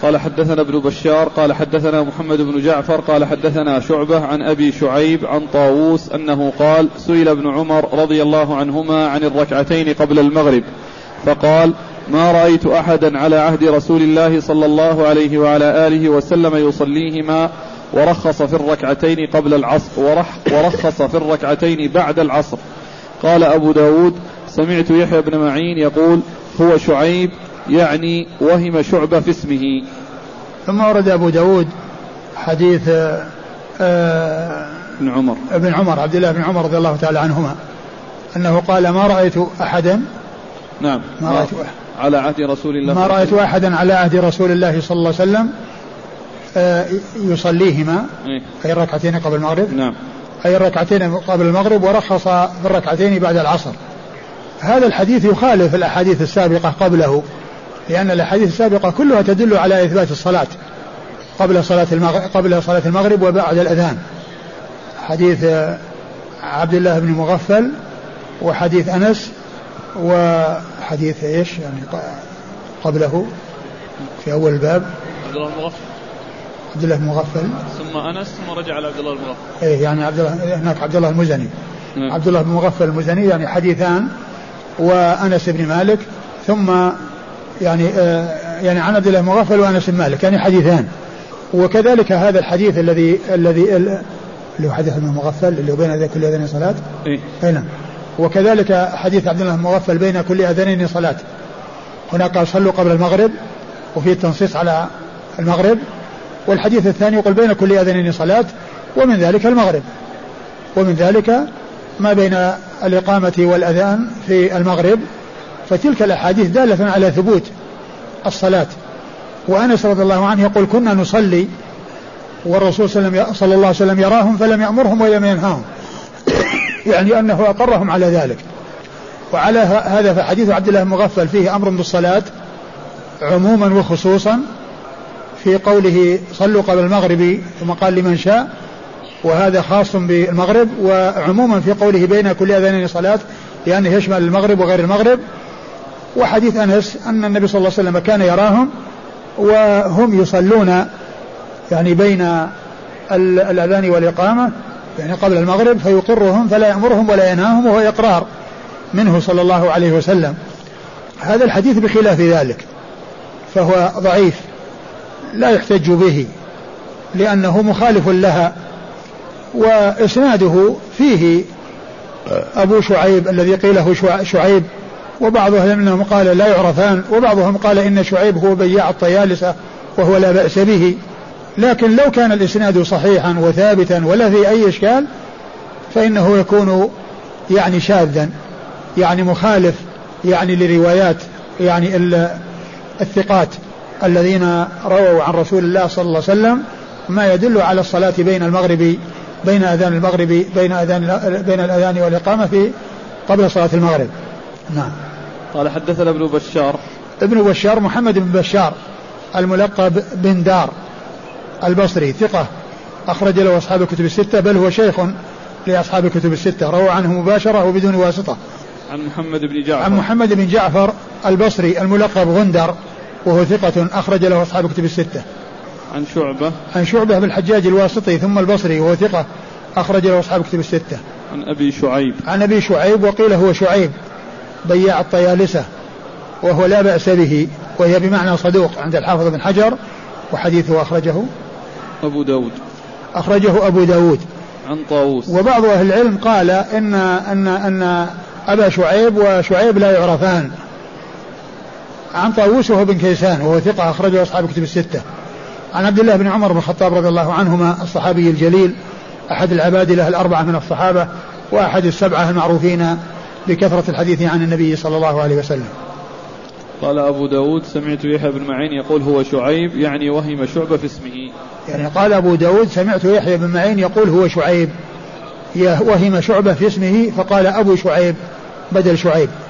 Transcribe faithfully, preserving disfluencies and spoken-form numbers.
قال حدثنا ابن بشار قال حدثنا محمد بن جعفر قال حدثنا شعبة عن أبي شعيب عن طاووس أنه قال سئل ابن عمر رضي الله عنهما عن الركعتين قبل المغرب فقال ما رأيت أحدا على عهد رسول الله صلى الله عليه وعلى آله وسلم يصليهما ورخص في الركعتين قبل العصر ورخ ورخص في الركعتين بعد العصر. قال أبو داود سمعت يحيى بن معين يقول هو شعيب يعني وهم شعبة في اسمه. ثم ورد أبو داود حديث آه ابن عمر ابن عمر عبد الله بن عمر رضي الله تعالى عنهما أنه قال ما رأيت أحدا نعم ما رأيت أحد على عهد رسول الله ما رأيت أحدا على عهد رسول الله صلى الله عليه وسلم آه يصليهما أي الركعتين قبل المغرب نعم أي الركعتين قبل المغرب ورخص في الركعتين بعد العصر. هذا الحديث يخالف الأحاديث السابقة قبله لأن الأحاديث السابقة كلها تدل على إثبات الصلاة قبل صلاة المغرب, قبل صلاة المغرب وبعد الأذان. حديث عبد الله بن مغفل وحديث أنس وحديث إيش يعني قبله في أول الباب عبد الله المغفل عبد الله بن مغفل ثم أنس ثم رجع على عبد الله المغفل إيه يعني عبد الله هناك عبد الله المزني م. عبد الله بن مغفل المزني يعني حديثان وأنس بن مالك ثم يعني آه يعني عن عبد الله بن مغفل وأنس بن مالك يعني حديثان. وكذلك هذا الحديث الذي الذي اللي هو حديث ابن مغفل اللي هو بين ذي كل أذان صلاة إيه هنا. وكذلك حديث عبد الله بن مغفل بين كل أذانين صلاة. هناك قال صلوا قبل المغرب وفي التنصيص على المغرب. والحديث الثاني يقول بين كل أذانين صلاة ومن ذلك المغرب ومن ذلك ما بين الإقامة والأذان في المغرب. فتلك الأحاديث دالة على ثبوت الصلاة. وأنس رضي الله عنه يقول كنا نصلي والرسول صلى الله عليه وسلم يراهم فلم يأمرهم ولم ينهاهم يعني أنه أقرهم على ذلك. وعلى هذا فحديث عبد الله المغفل فيه أمر بالصلاة عموما وخصوصا في قوله صلوا قبل المغرب ثم قال لمن شاء وهذا خاص بالمغرب وعموما في قوله بين كل أذانين صلاة لأنه يشمل المغرب وغير المغرب. وحديث أنس أن النبي صلى الله عليه وسلم كان يراهم وهم يصلون يعني بين الأذان والإقامة يعني قبل المغرب فيقرهم فلا يأمرهم ولا ينهاهم وهو إقرار منه صلى الله عليه وسلم. هذا الحديث بخلاف ذلك فهو ضعيف لا يحتج به لأنه مخالف لها. وإسناده فيه أبو شعيب الذي قيله شعيب وبعضهم منهم قال لا يعرفان وبعضهم قال إن شعيب هو بياع الطيالسة وهو لا بأس به. لكن لو كان الإسناد صحيحا وثابتا ولا في أي إشكال فإنه يكون يعني شاذا يعني مخالف يعني لروايات يعني الثقات الذين رووا عن رسول الله صلى الله عليه وسلم ما يدل على الصلاة بين المغرب بين أذان المغرب بين أذان بين الأذان والإقامة في قبل صلاة المغرب. نعم. قال حدثنا ابن بشار ابن بشار محمد بن بشار الملقب بن دار البصري ثقة أخرج له أصحاب الكتب الستة بل هو شيخ لأصحاب الكتب الستة روى عنه مباشرة وبدون واسطة. عن محمد بن جعفر عن محمد بن جعفر البصري الملقب غندر وهو ثقة أخرج له أصحاب الكتب الستة. عن شعبة عن شعبة بالحجاج الواسطي ثم البصري وهو ثقة أخرج له أصحاب الكتب الستة. عن أبي شعيب عن أبي شعيب وقيل هو شعيب بياع الطيالسة وهو لا بأس به وهي بمعنى صدوق عند الحافظ بن حجر وحديثه أخرجه أبو داود أخرجه أبو داود. عن طاووس وبعض أهل العلم قال إن, أن, أن أبا شعيب وشعيب لا يعرفان. عن طاووس وهو بن كيسان وهو ثقة أخرجه أصحاب الكتب الستة. عن عبد الله بن عمر بن الخطاب رضي الله عنهما الصحابي الجليل أحد العبادلة الأربعة من الصحابة وأحد السبعة المعروفين بكثرة الحديث عن النبي صلى الله عليه وسلم. قال أبو داود سمعت يحيى بن معين يقول هو شعيب يعني وهم شعبة في اسمه. يعني قال أبو داود سمعت يحيى بن معين يقول هو شعيب وهم شعبة في اسمه فقال أبو شعيب بدل شعيب.